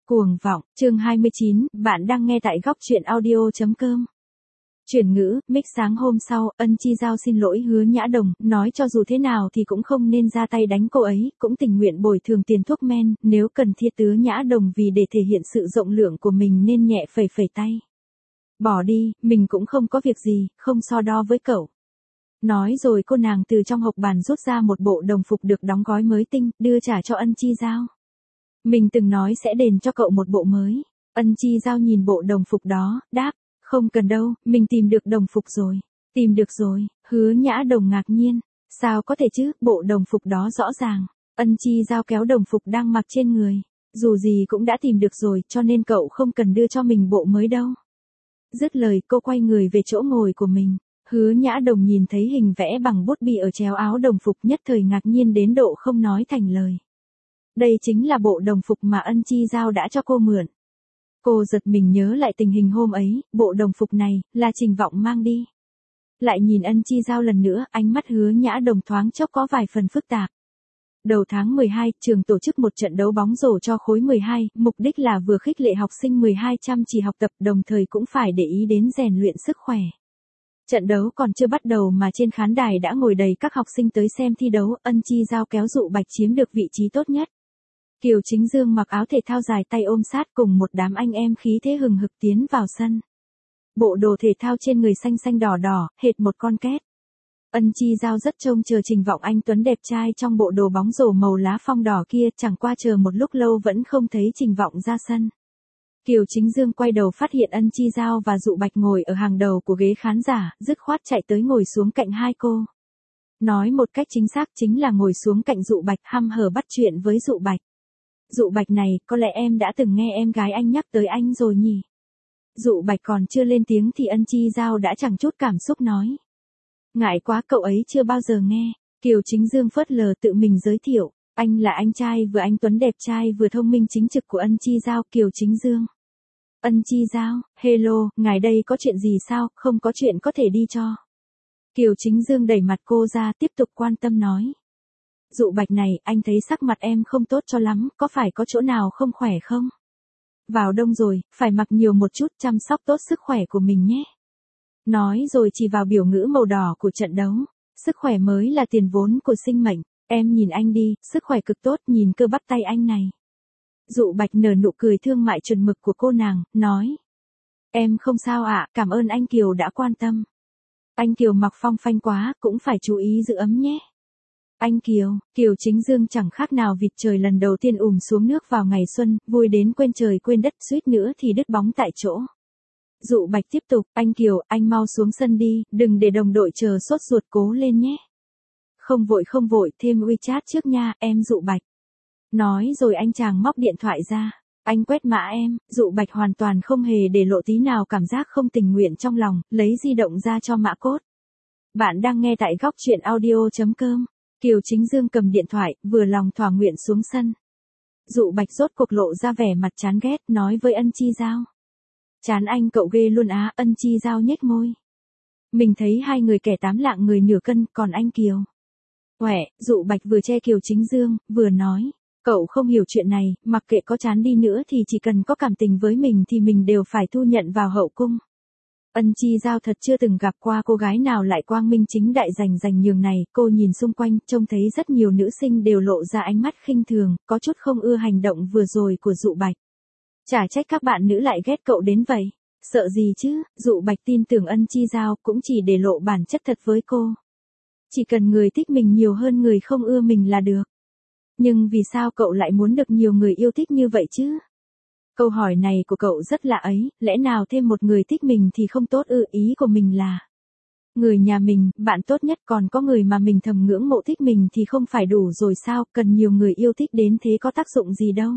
Cuồng vọng, chương 29, bạn đang nghe tại góc truyện audio.com. Chuyển ngữ, mic sáng hôm sau, Ân Chi Giao xin lỗi Hứa Nhã Đồng, nói cho dù thế nào thì cũng không nên ra tay đánh cô ấy, cũng tình nguyện bồi thường tiền thuốc men, nếu cần thiết Hứa Nhã Đồng vì để thể hiện sự rộng lượng của mình nên nhẹ phẩy phẩy tay. Bỏ đi, mình cũng không có việc gì, không so đo với cậu. Nói rồi cô nàng từ trong hộc bàn rút ra một bộ đồng phục được đóng gói mới tinh, đưa trả cho Ân Chi Giao. Mình từng nói sẽ đền cho cậu một bộ mới. Ân Chi Giao nhìn bộ đồng phục đó, đáp, không cần đâu, mình tìm được đồng phục rồi. Tìm được rồi, Hứa Nhã Đồng ngạc nhiên. Sao có thể chứ, bộ đồng phục đó rõ ràng. Ân Chi Giao kéo đồng phục đang mặc trên người. Dù gì cũng đã tìm được rồi, cho nên cậu không cần đưa cho mình bộ mới đâu. Dứt lời cô quay người về chỗ ngồi của mình. Hứa Nhã Đồng nhìn thấy hình vẽ bằng bút bi ở chéo áo đồng phục nhất thời ngạc nhiên đến độ không nói thành lời. Đây chính là bộ đồng phục mà Ân Chi Giao đã cho cô mượn. Cô giật mình nhớ lại tình hình hôm ấy, bộ đồng phục này, là Trình Vọng mang đi. Lại nhìn Ân Chi Giao lần nữa, ánh mắt Hứa Nhã Đồng thoáng chốc có vài phần phức tạp. Đầu tháng 12, trường tổ chức một trận đấu bóng rổ cho khối 12, mục đích là vừa khích lệ học sinh 12 chăm chỉ học tập đồng thời cũng phải để ý đến rèn luyện sức khỏe. Trận đấu còn chưa bắt đầu mà trên khán đài đã ngồi đầy các học sinh tới xem thi đấu, Ân Chi Giao kéo Dụ Bạch chiếm được vị trí tốt nhất. Kiều Chính Dương mặc áo thể thao dài tay ôm sát cùng một đám anh em khí thế hừng hực tiến vào sân. Bộ đồ thể thao trên người xanh xanh đỏ đỏ, hệt một con két. Ân Chi Giao rất trông chờ Trình Vọng anh tuấn đẹp trai trong bộ đồ bóng rổ màu lá phong đỏ kia, chẳng qua chờ một lúc lâu vẫn không thấy Trình Vọng ra sân. Kiều Chính Dương quay đầu phát hiện Ân Chi Giao và Dụ Bạch ngồi ở hàng đầu của ghế khán giả, dứt khoát chạy tới ngồi xuống cạnh hai cô. Nói một cách chính xác chính là ngồi xuống cạnh Dụ Bạch, hăm hở bắt chuyện với Dụ Bạch. Dụ Bạch này, có lẽ em đã từng nghe em gái anh nhắc tới anh rồi nhỉ? Dụ Bạch còn chưa lên tiếng thì Ân Chi Giao đã chẳng chút cảm xúc nói. Ngại quá, cậu ấy chưa bao giờ nghe. Kiều Chính Dương phớt lờ tự mình giới thiệu, anh là anh trai vừa anh tuấn đẹp trai vừa thông minh chính trực của Ân Chi Giao. Kiều Chính Dương. Ân Chi Giao, hello, ngài đây có chuyện gì sao, không có chuyện có thể đi cho. Kiều Chính Dương đẩy mặt cô ra tiếp tục quan tâm nói. Dụ Bạch này, anh thấy sắc mặt em không tốt cho lắm, có phải có chỗ nào không khỏe không? Vào đông rồi, phải mặc nhiều một chút, chăm sóc tốt sức khỏe của mình nhé. Nói rồi chỉ vào biểu ngữ màu đỏ của trận đấu. Sức khỏe mới là tiền vốn của sinh mệnh, em nhìn anh đi, sức khỏe cực tốt, nhìn cơ bắp tay anh này. Dụ Bạch nở nụ cười thương mại chuẩn mực của cô nàng, nói. Em không sao ạ, cảm ơn anh Kiều đã quan tâm. Anh Kiều mặc phong phanh quá, cũng phải chú ý giữ ấm nhé. Anh Kiều, Kiều Chính Dương chẳng khác nào vịt trời lần đầu tiên xuống nước vào ngày xuân, vui đến quên trời quên đất, suýt nữa thì đứt bóng tại chỗ. Dụ Bạch tiếp tục, anh Kiều, anh mau xuống sân đi, đừng để đồng đội chờ sốt ruột, cố lên nhé. Không vội, thêm WeChat trước nha, em Dụ Bạch. Nói rồi anh chàng móc điện thoại ra. Anh quét mã em. Dụ Bạch hoàn toàn không hề để lộ tí nào cảm giác không tình nguyện trong lòng, lấy di động ra cho mã cốt. Bạn đang nghe tại góc truyện audio.com. Kiều Chính Dương cầm điện thoại, vừa lòng thỏa nguyện xuống sân. Dụ Bạch rốt cuộc lộ ra vẻ mặt chán ghét, nói với Ân Chi Giao. Chán anh cậu ghê luôn á. Ân Chi Giao nhếch môi. Mình thấy hai người kẻ tám lạng người nửa cân, còn anh Kiều. Uể, Dụ Bạch vừa che Kiều Chính Dương, vừa nói. Cậu không hiểu chuyện này, mặc kệ có chán đi nữa thì chỉ cần có cảm tình với mình thì mình đều phải thu nhận vào hậu cung. Ân Chi Giao thật chưa từng gặp qua cô gái nào lại quang minh chính đại dành nhường này, cô nhìn xung quanh, trông thấy rất nhiều nữ sinh đều lộ ra ánh mắt khinh thường, có chút không ưa hành động vừa rồi của Dụ Bạch. Chả trách các bạn nữ lại ghét cậu đến vậy, sợ gì chứ, Dụ Bạch tin tưởng Ân Chi Giao cũng chỉ để lộ bản chất thật với cô. Chỉ cần người thích mình nhiều hơn người không ưa mình là được. Nhưng vì sao cậu lại muốn được nhiều người yêu thích như vậy chứ? Câu hỏi này của cậu rất lạ ấy, lẽ nào thêm một người thích mình thì không tốt ư? Ý của mình là người nhà mình, bạn tốt nhất, còn có người mà mình thầm ngưỡng mộ thích mình thì không phải đủ rồi sao, cần nhiều người yêu thích đến thế có tác dụng gì đâu.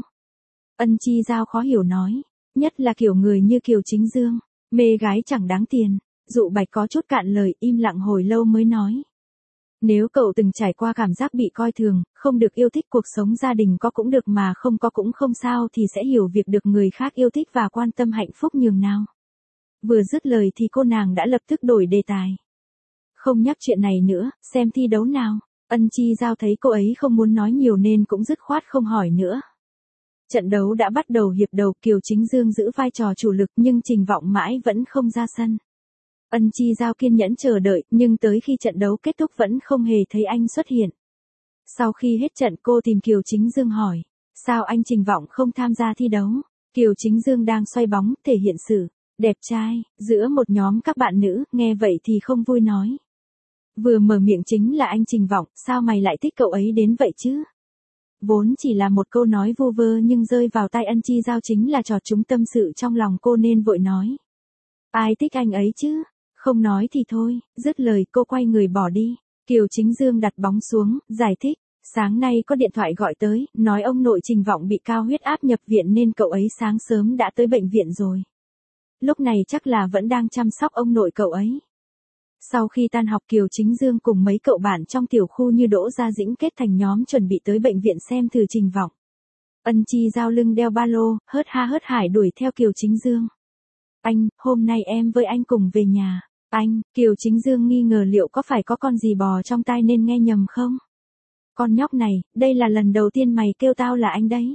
Ân Chi Giao khó hiểu nói, nhất là kiểu người như Kiều Chính Dương, mê gái chẳng đáng tiền. Dụ Bạch có chút cạn lời, im lặng hồi lâu mới nói. Nếu cậu từng trải qua cảm giác bị coi thường, không được yêu thích, cuộc sống gia đình có cũng được mà không có cũng không sao thì sẽ hiểu việc được người khác yêu thích và quan tâm hạnh phúc nhường nào. Vừa dứt lời thì cô nàng đã lập tức đổi đề tài. Không nhắc chuyện này nữa, xem thi đấu nào. Ân Chi Giao thấy cô ấy không muốn nói nhiều nên cũng dứt khoát không hỏi nữa. Trận đấu đã bắt đầu hiệp đầu, Kiều Chính Dương giữ vai trò chủ lực nhưng Trình Vọng mãi vẫn không ra sân. Ân Chi Giao kiên nhẫn chờ đợi, nhưng tới khi trận đấu kết thúc vẫn không hề thấy anh xuất hiện. Sau khi hết trận cô tìm Kiều Chính Dương hỏi, sao anh Trình Vọng không tham gia thi đấu? Kiều Chính Dương đang xoay bóng, thể hiện sự đẹp trai giữa một nhóm các bạn nữ, nghe vậy thì không vui nói. Vừa mở miệng chính là anh Trình Vọng, sao mày lại thích cậu ấy đến vậy chứ? Vốn chỉ là một câu nói vu vơ nhưng rơi vào tai Ân Chi Giao chính là trò trúng tâm sự trong lòng cô nên vội nói. Ai thích anh ấy chứ? Không nói thì thôi, dứt lời cô quay người bỏ đi. Kiều Chính Dương đặt bóng xuống, giải thích. Sáng nay có điện thoại gọi tới, nói ông nội Trình Vọng bị cao huyết áp nhập viện nên cậu ấy sáng sớm đã tới bệnh viện rồi. Lúc này chắc là vẫn đang chăm sóc ông nội cậu ấy. Sau khi tan học Kiều Chính Dương cùng mấy cậu bạn trong tiểu khu như Đỗ Gia Dĩnh kết thành nhóm chuẩn bị tới bệnh viện xem thử Trình Vọng. Ân Chi Giao lưng đeo ba lô, hớt ha hớt hải đuổi theo Kiều Chính Dương. Anh, hôm nay em với anh cùng về nhà. Anh, Kiều Chính Dương nghi ngờ liệu có phải có con gì bò trong tai nên nghe nhầm không? Con nhóc này, đây là lần đầu tiên mày kêu tao là anh đấy.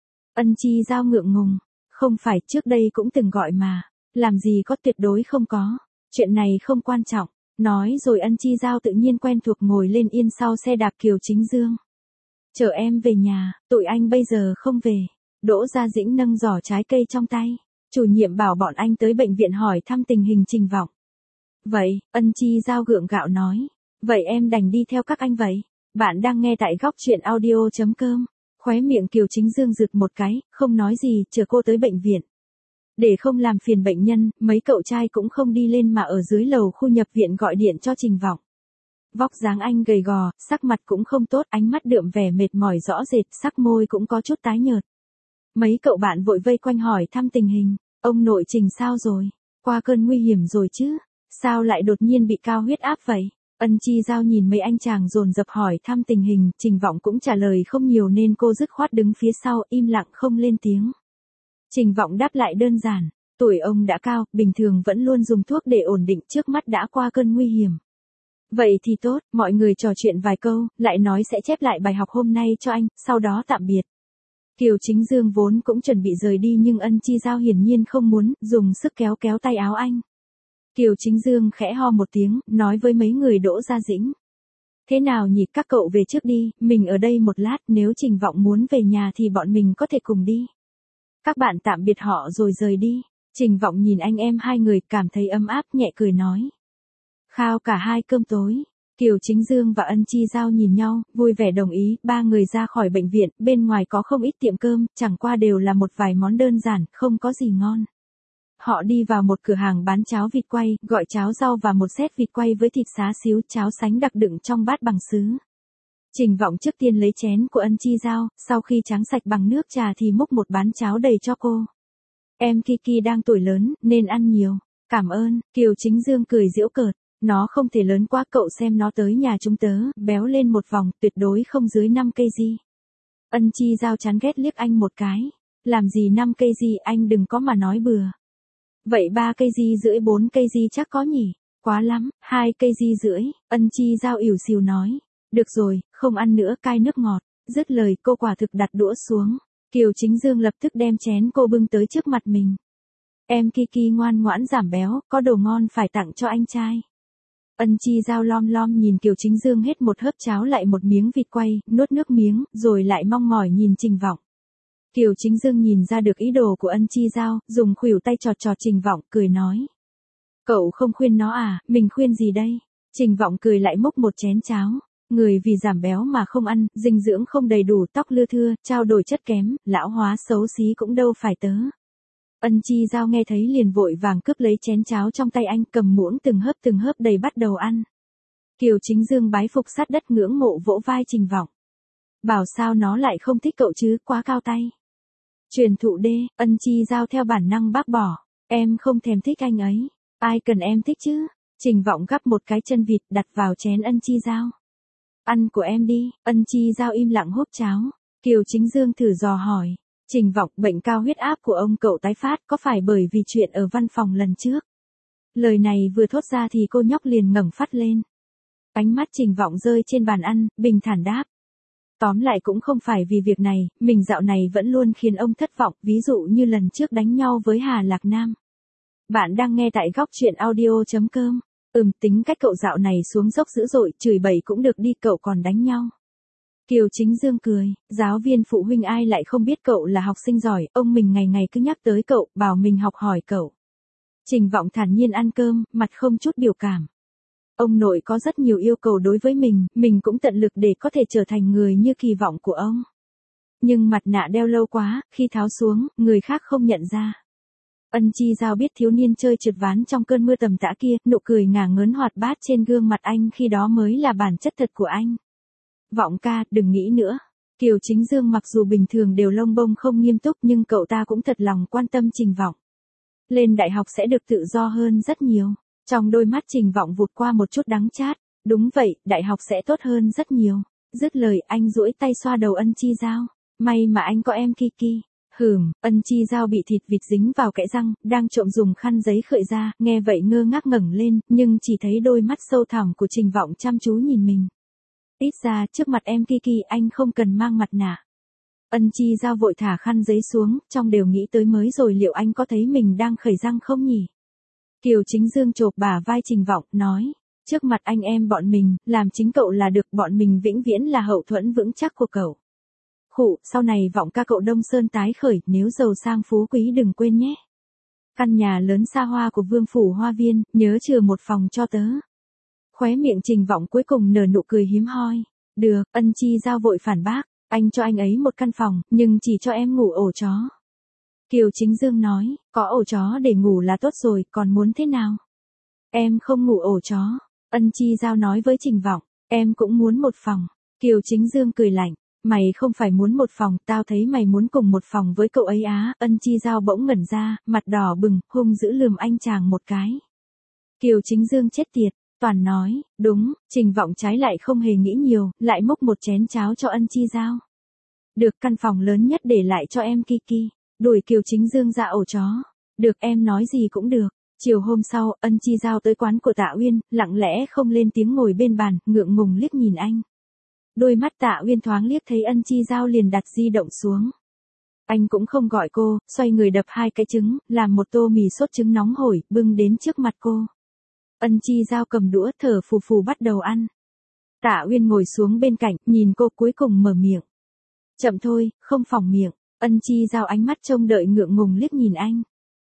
Ân Chi Giao ngượng ngùng. Không phải, trước đây cũng từng gọi mà. Làm gì có, tuyệt đối không có. Chuyện này không quan trọng. Nói rồi Ân Chi Giao tự nhiên quen thuộc ngồi lên yên sau xe đạp Kiều Chính Dương. Chở em về nhà, tụi anh bây giờ không về. Đỗ Gia Dĩnh nâng giỏ trái cây trong tay. Chủ nhiệm bảo bọn anh tới bệnh viện hỏi thăm tình hình Trình Vọng. Vậy, Ân Chi Giao gượng gạo nói. Vậy em đành đi theo các anh vậy. Bạn đang nghe tại góc truyện audio.com. Khóe miệng Kiều Chính Dương rực một cái, không nói gì, chờ cô tới bệnh viện. Để không làm phiền bệnh nhân, mấy cậu trai cũng không đi lên mà ở dưới lầu khu nhập viện gọi điện cho Trình Vọng. Vóc dáng anh gầy gò, sắc mặt cũng không tốt, ánh mắt đượm vẻ mệt mỏi rõ rệt, sắc môi cũng có chút tái nhợt. Mấy cậu bạn vội vây quanh hỏi thăm tình hình. Ông nội Trình sao rồi? Qua cơn nguy hiểm rồi chứ? Sao lại đột nhiên bị cao huyết áp vậy? Ân Chi Giao nhìn mấy anh chàng dồn dập hỏi thăm tình hình, Trình Vọng cũng trả lời không nhiều nên cô dứt khoát đứng phía sau, im lặng không lên tiếng. Trình Vọng đáp lại đơn giản, tuổi ông đã cao, bình thường vẫn luôn dùng thuốc để ổn định, trước mắt đã qua cơn nguy hiểm. Vậy thì tốt, mọi người trò chuyện vài câu, lại nói sẽ chép lại bài học hôm nay cho anh, sau đó tạm biệt. Kiều Chính Dương vốn cũng chuẩn bị rời đi nhưng Ân Chi Giao hiển nhiên không muốn, dùng sức kéo kéo tay áo anh. Kiều Chính Dương khẽ ho một tiếng, nói với mấy người Đỗ Gia Dĩnh. Thế nào nhỉ, các cậu về trước đi, mình ở đây một lát, nếu Trình Vọng muốn về nhà thì bọn mình có thể cùng đi. Các bạn tạm biệt họ rồi rời đi. Trình Vọng nhìn anh em hai người, cảm thấy ấm áp, nhẹ cười nói. Khao cả hai cơm tối. Kiều Chính Dương và Ân Chi Giao nhìn nhau, vui vẻ đồng ý, ba người ra khỏi bệnh viện, bên ngoài có không ít tiệm cơm, chẳng qua đều là một vài món đơn giản, không có gì ngon. Họ đi vào một cửa hàng bán cháo vịt quay, gọi cháo rau và một set vịt quay với thịt xá xíu, cháo sánh đặc đựng trong bát bằng sứ. Trình Vọng trước tiên lấy chén của Ân Chi Giao, sau khi tráng sạch bằng nước trà thì múc một bát cháo đầy cho cô. Em Kiki đang tuổi lớn, nên ăn nhiều. Cảm ơn, Kiều Chính Dương cười giễu cợt. Nó không thể lớn quá, cậu xem nó tới nhà chúng tớ, béo lên một vòng, tuyệt đối không dưới 5 kg. Ân Chi Giao chán ghét liếc anh một cái. Làm gì 5 kg, anh đừng có mà nói bừa. Vậy 3 kg rưỡi 4 kg chắc có nhỉ? Quá lắm, 2 kg rưỡi, Ân Chi Giao ỉu xìu nói. Được rồi, không ăn nữa, cai nước ngọt. Dứt lời cô quả thực đặt đũa xuống. Kiều Chính Dương lập tức đem chén cô bưng tới trước mặt mình. Em Kiki ngoan ngoãn giảm béo, có đồ ngon phải tặng cho anh trai. Ân Chi Giao lom lom nhìn Kiều Chính Dương hết một hớp cháo lại một miếng vịt quay, nuốt nước miếng, rồi lại mong mỏi nhìn Trình Vọng. Kiều Chính Dương nhìn ra được ý đồ của Ân Chi Giao, dùng khuỷu tay chọt chọt Trình Vọng, cười nói. Cậu không khuyên nó à, mình khuyên gì đây? Trình Vọng cười lại múc một chén cháo. Người vì giảm béo mà không ăn, dinh dưỡng không đầy đủ, tóc lưa thưa, trao đổi chất kém, lão hóa xấu xí cũng đâu phải tớ. Ân Chi Giao nghe thấy liền vội vàng cướp lấy chén cháo trong tay anh, cầm muỗng từng hớp đầy bắt đầu ăn. Kiều Chính Dương bái phục sát đất ngưỡng mộ vỗ vai Trình Vọng. Bảo sao nó lại không thích cậu chứ, quá cao tay. Truyền thụ đê, Ân Chi Giao theo bản năng bác bỏ. Em không thèm thích anh ấy. Ai cần em thích chứ? Trình Vọng gắp một cái chân vịt đặt vào chén Ân Chi Giao. Ăn của em đi, Ân Chi Giao im lặng húp cháo. Kiều Chính Dương thử dò hỏi. Trình Vọng, bệnh cao huyết áp của ông cậu tái phát có phải bởi vì chuyện ở văn phòng lần trước? Lời này vừa thốt ra thì cô nhóc liền ngẩng phát lên. Ánh mắt Trình Vọng rơi trên bàn ăn, bình thản đáp. Tóm lại cũng không phải vì việc này, mình dạo này vẫn luôn khiến ông thất vọng, ví dụ như lần trước đánh nhau với Hà Lạc Nam. Bạn đang nghe tại góc chuyện audio.com. Tính cách cậu dạo này xuống dốc dữ dội, chửi bậy cũng được đi, cậu còn đánh nhau. Kiều Chính Dương cười, giáo viên phụ huynh ai lại không biết cậu là học sinh giỏi, ông mình ngày ngày cứ nhắc tới cậu, bảo mình học hỏi cậu. Trình Vọng thản nhiên ăn cơm, mặt không chút biểu cảm. Ông nội có rất nhiều yêu cầu đối với mình cũng tận lực để có thể trở thành người như kỳ vọng của ông. Nhưng mặt nạ đeo lâu quá, khi tháo xuống, người khác không nhận ra. Ân Chi Giao biết thiếu niên chơi trượt ván trong cơn mưa tầm tã kia, nụ cười ngả ngớn hoạt bát trên gương mặt anh khi đó mới là bản chất thật của anh. Vọng ca, đừng nghĩ nữa. Kiều Chính Dương mặc dù bình thường đều lông bông không nghiêm túc nhưng cậu ta cũng thật lòng quan tâm Trình Vọng. Lên đại học sẽ được tự do hơn rất nhiều. Trong đôi mắt Trình Vọng vụt qua một chút đắng chát. Đúng vậy, đại học sẽ tốt hơn rất nhiều. Dứt lời anh duỗi tay xoa đầu Ân Chi Giao. May mà anh có em Kiki. Ân Chi Giao bị thịt vịt dính vào kẽ răng, đang trộm dùng khăn giấy khợi ra, nghe vậy ngơ ngác ngẩng lên, nhưng chỉ thấy đôi mắt sâu thẳm của Trình Vọng chăm chú nhìn mình. Ít ra trước mặt em Kiki anh không cần mang mặt nạ. Ân Chi Giao vội thả khăn giấy xuống, trong đều nghĩ tới mới rồi liệu anh có thấy mình đang khởi răng không nhỉ? Kiều Chính Dương chộp bả vai Trình Vọng, nói, trước mặt anh em bọn mình, làm chính cậu là được, bọn mình vĩnh viễn là hậu thuẫn vững chắc của cậu. Sau này Vọng ca cậu Đông Sơn tái khởi, nếu giàu sang phú quý đừng quên nhé. Căn nhà lớn xa hoa của Vương Phủ Hoa Viên, nhớ chừa một phòng cho tớ. Khóe miệng Trình Vọng cuối cùng nở nụ cười hiếm hoi. Được, Ân Chi Giao vội phản bác, anh cho anh ấy một căn phòng, nhưng chỉ cho em ngủ ổ chó. Kiều Chính Dương nói, có ổ chó để ngủ là tốt rồi, còn muốn thế nào? Em không ngủ ổ chó. Ân Chi Giao nói với Trình Vọng, em cũng muốn một phòng. Kiều Chính Dương cười lạnh, mày không phải muốn một phòng, tao thấy mày muốn cùng một phòng với cậu ấy á. Ân Chi Giao bỗng ngẩn ra, mặt đỏ bừng, hung dữ lườm anh chàng một cái. Kiều Chính Dương chết tiệt. Toàn nói, đúng, Trình Vọng trái lại không hề nghĩ nhiều, lại múc một chén cháo cho Ân Chi Giao. Được, căn phòng lớn nhất để lại cho em Kiki. Đuổi Kiều Chính Dương ra ổ chó. Được, em nói gì cũng được. Chiều hôm sau, Ân Chi Giao tới quán của Tạ Uyên, lặng lẽ không lên tiếng ngồi bên bàn, ngượng ngùng liếc nhìn anh. Đôi mắt Tạ Uyên thoáng liếc thấy Ân Chi Giao liền đặt di động xuống. Anh cũng không gọi cô, xoay người đập 2 cái trứng, làm một tô mì sốt trứng nóng hổi, bưng đến trước mặt cô. Ân Chi Giao cầm đũa thở phù phù bắt đầu ăn. Tạ Uyên ngồi xuống bên cạnh, nhìn cô cuối cùng mở miệng. Chậm thôi, không phỏng miệng. Ân Chi Giao ánh mắt trông đợi ngượng ngùng liếc nhìn anh.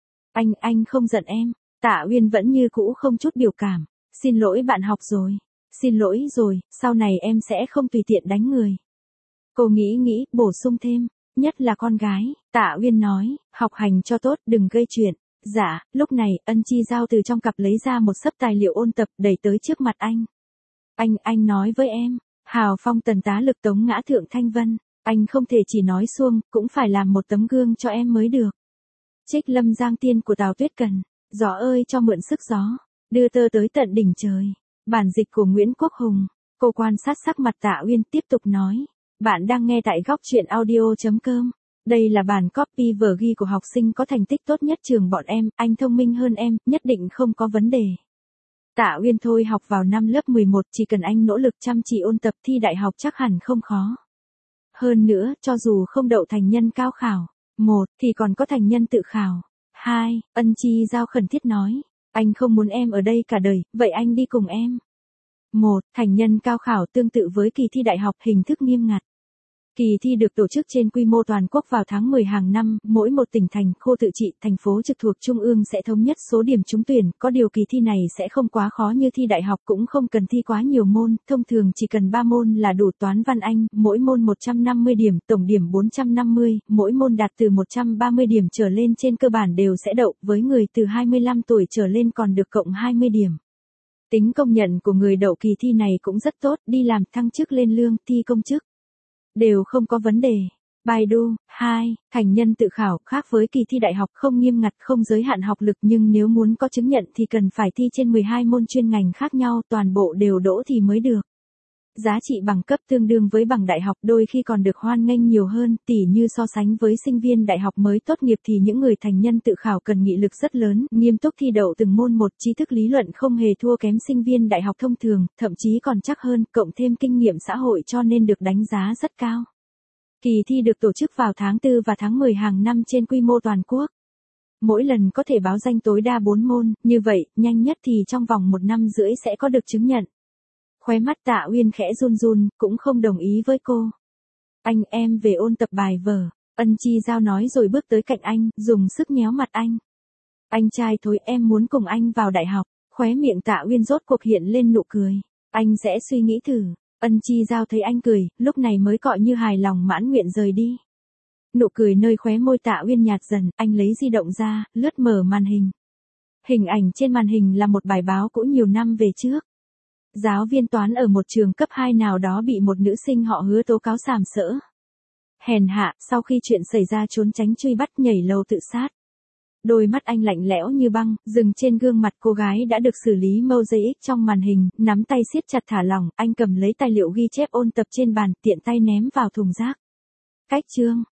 Anh không giận em. Tạ Uyên vẫn như cũ không chút biểu cảm. Xin lỗi bạn học rồi. Xin lỗi rồi, sau này em sẽ không tùy tiện đánh người. Cô nghĩ, bổ sung thêm. Nhất là con gái. Tạ Uyên nói, học hành cho tốt, đừng gây chuyện. Dạ, lúc này, Ân Chi Giao từ trong cặp lấy ra một xấp tài liệu ôn tập đẩy tới trước mặt anh. Anh nói với em, hào phong tần tá lực tống ngã thượng thanh vân, anh không thể chỉ nói suông, cũng phải làm một tấm gương cho em mới được. Trích Lâm Giang Tiên của Tào Tuyết Cần, gió ơi cho mượn sức gió, đưa tơ tới tận đỉnh trời. Bản dịch của Nguyễn Quốc Hùng. Cô quan sát sắc mặt Tạ Uyên tiếp tục nói, bạn đang nghe tại góc chuyện audio.com. Đây là bản copy vở ghi của học sinh có thành tích tốt nhất trường bọn em, anh thông minh hơn em, nhất định không có vấn đề. Tạ Uyên thôi học vào năm lớp 11, chỉ cần anh nỗ lực chăm chỉ ôn tập thi đại học chắc hẳn không khó. Hơn nữa, cho dù không đậu thành nhân cao khảo, 1, thì còn có thành nhân tự khảo. 2, Ân Chi Giao khẩn thiết nói, anh không muốn em ở đây cả đời, vậy anh đi cùng em. 1, thành nhân cao khảo tương tự với kỳ thi đại học hình thức nghiêm ngặt. Kỳ thi được tổ chức trên quy mô toàn quốc vào tháng 10 hàng năm, mỗi một tỉnh thành, khu tự trị, thành phố trực thuộc trung ương sẽ thống nhất số điểm trúng tuyển, có điều kỳ thi này sẽ không quá khó như thi đại học, cũng không cần thi quá nhiều môn, thông thường chỉ cần 3 môn là đủ. Toán văn Anh, mỗi môn 150 điểm, tổng điểm 450, mỗi môn đạt từ 130 điểm trở lên trên cơ bản đều sẽ đậu, với người từ 25 tuổi trở lên còn được cộng 20 điểm. Tính công nhận của người đậu kỳ thi này cũng rất tốt, đi làm, thăng chức lên lương, thi công chức đều không có vấn đề. Baidu. 2, thành nhân tự khảo, khác với kỳ thi đại học, không nghiêm ngặt, không giới hạn học lực, nhưng nếu muốn có chứng nhận thì cần phải thi trên 12 môn chuyên ngành khác nhau, toàn bộ đều đỗ thì mới được. giá trị bằng cấp tương đương với bằng đại học, đôi khi còn được hoan nghênh nhiều hơn, tỉ như so sánh với sinh viên đại học mới tốt nghiệp thì những người thành nhân tự khảo cần nghị lực rất lớn, nghiêm túc thi đậu từng môn một, tri thức lý luận không hề thua kém sinh viên đại học thông thường, thậm chí còn chắc hơn, cộng thêm kinh nghiệm xã hội cho nên được đánh giá rất cao. Kỳ thi được tổ chức vào tháng 4 và tháng 10 hàng năm trên quy mô toàn quốc. Mỗi lần có thể báo danh tối đa 4 môn, như vậy, nhanh nhất thì trong vòng 1 năm rưỡi sẽ có được chứng nhận. Khóe mắt Tạ Uyên khẽ run run, cũng không đồng ý với cô. Anh em về ôn tập bài vở, Ân Chi Giao nói rồi bước tới cạnh anh, dùng sức nhéo mặt anh. Anh trai thối, em muốn cùng anh vào đại học, khóe miệng Tạ Uyên rốt cuộc hiện lên nụ cười. Anh sẽ suy nghĩ thử. Ân Chi Giao thấy anh cười, lúc này mới cọi như hài lòng mãn nguyện rời đi. Nụ cười nơi khóe môi Tạ Uyên nhạt dần, anh lấy di động ra, lướt mở màn hình. Hình ảnh trên màn hình là một bài báo cũ nhiều năm về trước. Giáo viên toán ở một trường cấp 2 nào đó bị một nữ sinh họ Hứa tố cáo sàm sỡ. Hèn hạ, sau khi chuyện xảy ra trốn tránh truy bắt nhảy lầu tự sát. Đôi mắt anh lạnh lẽo như băng, dừng trên gương mặt cô gái đã được xử lý mosaic trong màn hình, nắm tay siết chặt thả lỏng, anh cầm lấy tài liệu ghi chép ôn tập trên bàn, tiện tay ném vào thùng rác. Cách chương